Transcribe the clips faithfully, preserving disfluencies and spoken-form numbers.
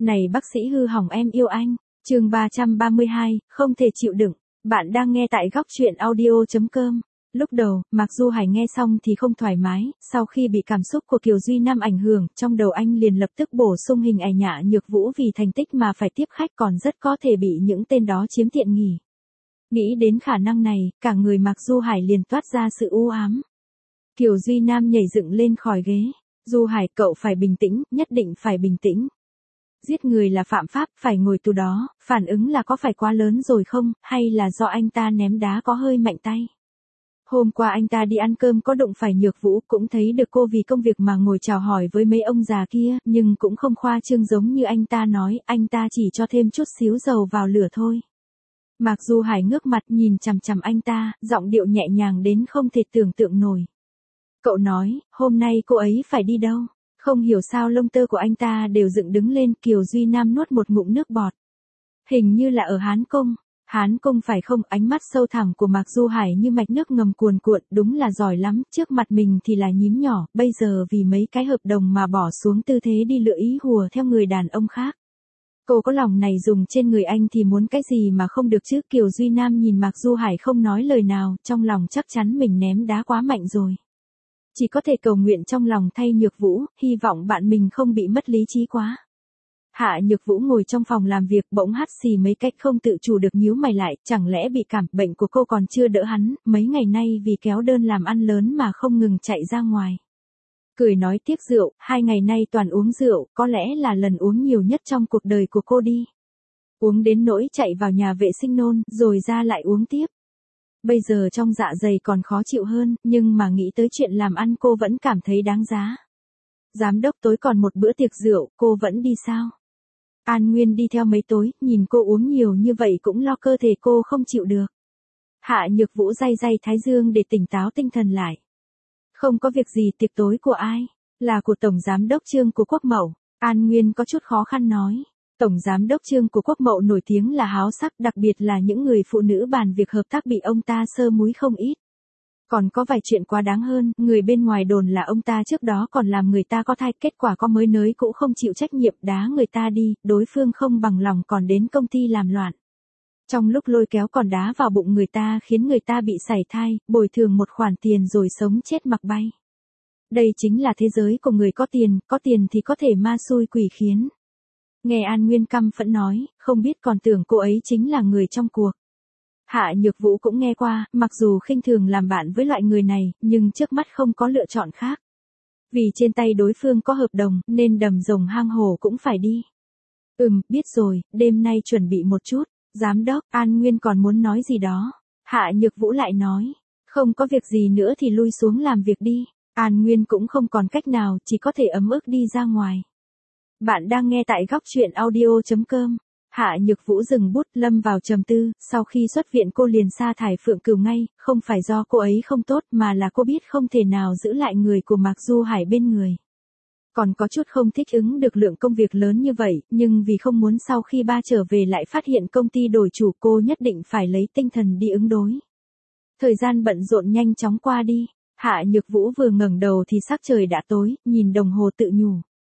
Này bác sĩ hư hỏng em yêu anh. Chương ba trăm ba mươi hai, không thể chịu đựng. Bạn đang nghe tại góc truyện audio chấm com. Lúc đầu, Mạc Du Hải nghe xong thì không thoải mái, sau khi bị cảm xúc của Kiều Duy Nam ảnh hưởng, trong đầu anh liền lập tức bổ sung hình ảnh Nhạ Nhược Vũ vì thành tích mà phải tiếp khách còn rất có thể bị những tên đó chiếm tiện nghỉ. Nghĩ đến khả năng này, cả người Mạc Du Hải liền toát ra sự u ám. Kiều Duy Nam nhảy dựng lên khỏi ghế. Du Hải, cậu phải bình tĩnh, nhất định phải bình tĩnh. Giết người là phạm pháp, phải ngồi tù đó, phản ứng là có phải quá lớn rồi không, hay là do anh ta ném đá có hơi mạnh tay. Hôm qua anh ta đi ăn cơm có đụng phải Nhược Vũ, cũng thấy được cô vì công việc mà ngồi chào hỏi với mấy ông già kia, nhưng cũng không khoa trương giống như anh ta nói, anh ta chỉ cho thêm chút xíu dầu vào lửa thôi. Mạc Du Hải ngước mặt nhìn chằm chằm anh ta, giọng điệu nhẹ nhàng đến không thể tưởng tượng nổi. Cậu nói, hôm nay cô ấy phải đi đâu? Không hiểu sao lông tơ của anh ta đều dựng đứng lên. Kiều Duy Nam nuốt một ngụm nước bọt. Hình như là ở Hán Cung. Hán Cung phải không? Ánh mắt sâu thẳm của Mạc Du Hải như mạch nước ngầm cuồn cuộn, đúng là giỏi lắm, trước mặt mình thì là nhím nhỏ, bây giờ vì mấy cái hợp đồng mà bỏ xuống tư thế đi lựa ý hùa theo người đàn ông khác. Cô có lòng này dùng trên người anh thì muốn cái gì mà không được chứ? Kiều Duy Nam nhìn Mạc Du Hải không nói lời nào, trong lòng chắc chắn mình ném đá quá mạnh rồi. Chỉ có thể cầu nguyện trong lòng thay Nhược Vũ, hy vọng bạn mình không bị mất lý trí quá. Hạ Nhược Vũ ngồi trong phòng làm việc bỗng hắt xì mấy cách không tự chủ được nhíu mày lại, chẳng lẽ bị cảm, bệnh của cô còn chưa đỡ hắn, mấy ngày nay vì kéo đơn làm ăn lớn mà không ngừng chạy ra ngoài. Cười nói tiếc rượu, hai ngày nay toàn uống rượu, có lẽ là lần uống nhiều nhất trong cuộc đời của cô đi. Uống đến nỗi chạy vào nhà vệ sinh nôn, rồi ra lại uống tiếp. Bây giờ trong dạ dày còn khó chịu hơn, nhưng mà nghĩ tới chuyện làm ăn cô vẫn cảm thấy đáng giá. Giám đốc tối còn một bữa tiệc rượu, cô vẫn đi sao? An Nguyên đi theo mấy tối, nhìn cô uống nhiều như vậy cũng lo cơ thể cô không chịu được. Hạ Nhược Vũ day day thái dương để tỉnh táo tinh thần lại. Không có việc gì. Tiệc tối của ai? Là của Tổng Giám đốc Trương của Quốc Mậu. An Nguyên có chút khó khăn nói. Tổng Giám đốc Trương của Quốc Mậu nổi tiếng là háo sắc, đặc biệt là những người phụ nữ bàn việc hợp tác bị ông ta sơ múi không ít. Còn có vài chuyện quá đáng hơn, người bên ngoài đồn là ông ta trước đó còn làm người ta có thai, kết quả có mới nới cũng không chịu trách nhiệm, đá người ta đi, đối phương không bằng lòng còn đến công ty làm loạn. Trong lúc lôi kéo còn đá vào bụng người ta khiến người ta bị sảy thai, bồi thường một khoản tiền rồi sống chết mặc bay. Đây chính là thế giới của người có tiền, có tiền thì có thể ma xui quỷ khiến. Nghe An Nguyên căm phẫn nói, không biết còn tưởng cô ấy chính là người trong cuộc. Hạ Nhược Vũ cũng nghe qua, mặc dù khinh thường làm bạn với loại người này, nhưng trước mắt không có lựa chọn khác. Vì trên tay đối phương có hợp đồng, nên đầm rồng hang hổ cũng phải đi. Ừm, biết rồi, đêm nay chuẩn bị một chút. Giám đốc, An Nguyên còn muốn nói gì đó. Hạ Nhược Vũ lại nói, không có việc gì nữa thì lui xuống làm việc đi. An Nguyên cũng không còn cách nào, chỉ có thể ấm ức đi ra ngoài. Bạn đang nghe tại góc truyện audio chấm com. Hạ Nhược Vũ dừng bút, lâm vào trầm tư, sau khi xuất viện cô liền sa thải Phượng Cửu ngay, không phải do cô ấy không tốt mà là cô biết không thể nào giữ lại người của Mạc Du Hải bên người. Còn có chút không thích ứng được lượng công việc lớn như vậy, nhưng vì không muốn sau khi ba trở về lại phát hiện công ty đổi chủ, cô nhất định phải lấy tinh thần đi ứng đối. Thời gian bận rộn nhanh chóng qua đi, Hạ Nhược Vũ vừa ngẩng đầu thì sắc trời đã tối, nhìn đồng hồ tự nhủ.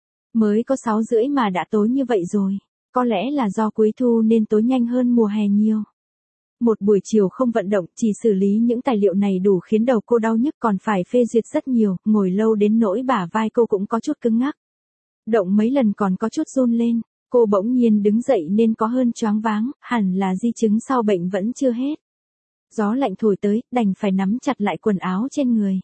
Mới có sáu rưỡi mà đã tối như vậy rồi. Có lẽ là do cuối thu nên tối nhanh hơn mùa hè nhiều. Một buổi chiều không vận động, chỉ xử lý những tài liệu này đủ khiến đầu cô đau nhức, còn phải phê duyệt rất nhiều, ngồi lâu đến nỗi bả vai cô cũng có chút cứng ngắc. Động mấy lần còn có chút run lên, cô bỗng nhiên đứng dậy nên có hơn choáng váng, hẳn là di chứng sau bệnh vẫn chưa hết. Gió lạnh thổi tới, đành phải nắm chặt lại quần áo trên người.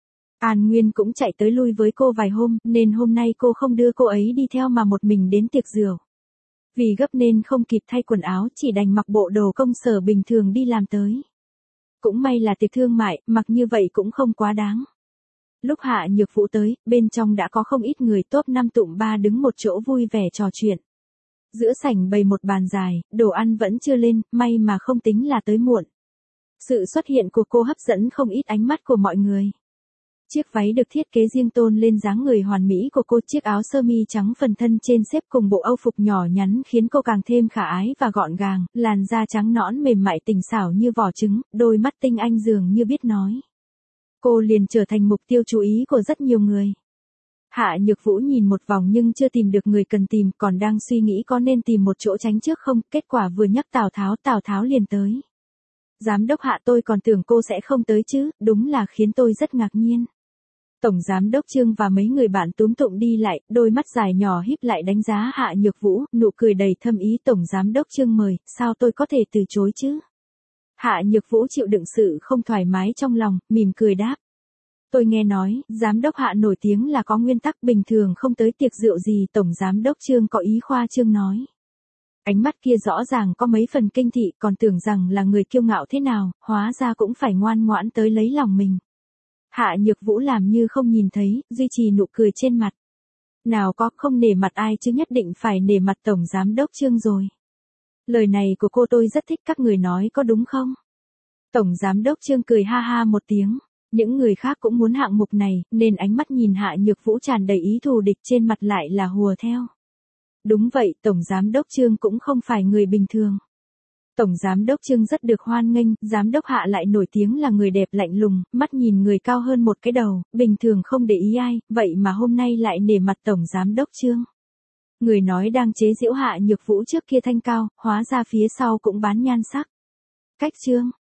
An Nguyên cũng chạy tới lui với cô vài hôm, nên hôm nay cô không đưa cô ấy đi theo mà một mình đến tiệc rượu. Vì gấp nên không kịp thay quần áo, chỉ đành mặc bộ đồ công sở bình thường đi làm tới. Cũng may là tiệc thương mại, mặc như vậy cũng không quá đáng. Lúc Hạ Nhược Vũ tới, bên trong đã có không ít người top năm tụm ba đứng một chỗ vui vẻ trò chuyện. Giữa sảnh bày một bàn dài, đồ ăn vẫn chưa lên, may mà không tính là tới muộn. Sự xuất hiện của cô hấp dẫn không ít ánh mắt của mọi người. Chiếc váy được thiết kế riêng tôn lên dáng người hoàn mỹ của cô, chiếc áo sơ mi trắng phần thân trên xếp cùng bộ âu phục nhỏ nhắn khiến cô càng thêm khả ái và gọn gàng, làn da trắng nõn mềm mại tinh xảo như vỏ trứng, đôi mắt tinh anh dường như biết nói. Cô liền trở thành mục tiêu chú ý của rất nhiều người. Hạ Nhược Vũ nhìn một vòng nhưng chưa tìm được người cần tìm, còn đang suy nghĩ có nên tìm một chỗ tránh trước không, kết quả vừa nhắc Tào Tháo, Tào Tháo liền tới. Giám đốc Hạ, tôi còn tưởng cô sẽ không tới chứ, đúng là khiến tôi rất ngạc nhiên. Tổng giám đốc Trương và mấy người bạn túm tụm đi lại, đôi mắt dài nhỏ híp lại đánh giá Hạ Nhược Vũ, nụ cười đầy thâm ý. Tổng giám đốc Trương mời, sao tôi có thể từ chối chứ? Hạ Nhược Vũ chịu đựng sự không thoải mái trong lòng, mỉm cười đáp. Tôi nghe nói, giám đốc Hạ nổi tiếng là có nguyên tắc, bình thường không tới tiệc rượu gì. Tổng giám đốc Trương có ý khoa trương nói. Ánh mắt kia rõ ràng có mấy phần kinh thị, còn tưởng rằng là người kiêu ngạo thế nào, hóa ra cũng phải ngoan ngoãn tới lấy lòng mình. Hạ Nhược Vũ làm như không nhìn thấy, duy trì nụ cười trên mặt. Nào có, không nể mặt ai chứ, nhất định phải nể mặt Tổng giám đốc Trương rồi. Lời này của cô tôi rất thích, các người nói có đúng không? Tổng giám đốc Trương cười ha ha một tiếng. Những người khác cũng muốn hạng mục này, nên ánh mắt nhìn Hạ Nhược Vũ tràn đầy ý thù địch, trên mặt lại là hùa theo. Đúng vậy, Tổng giám đốc Trương cũng không phải người bình thường. Tổng giám đốc Trương rất được hoan nghênh, giám đốc Hạ lại nổi tiếng là người đẹp lạnh lùng, mắt nhìn người cao hơn một cái đầu, bình thường không để ý ai, vậy mà hôm nay lại nể mặt Tổng giám đốc Trương. Người nói đang chế giễu Hạ Nhược Vũ trước kia thanh cao, hóa ra phía sau cũng bán nhan sắc. Cách Trương,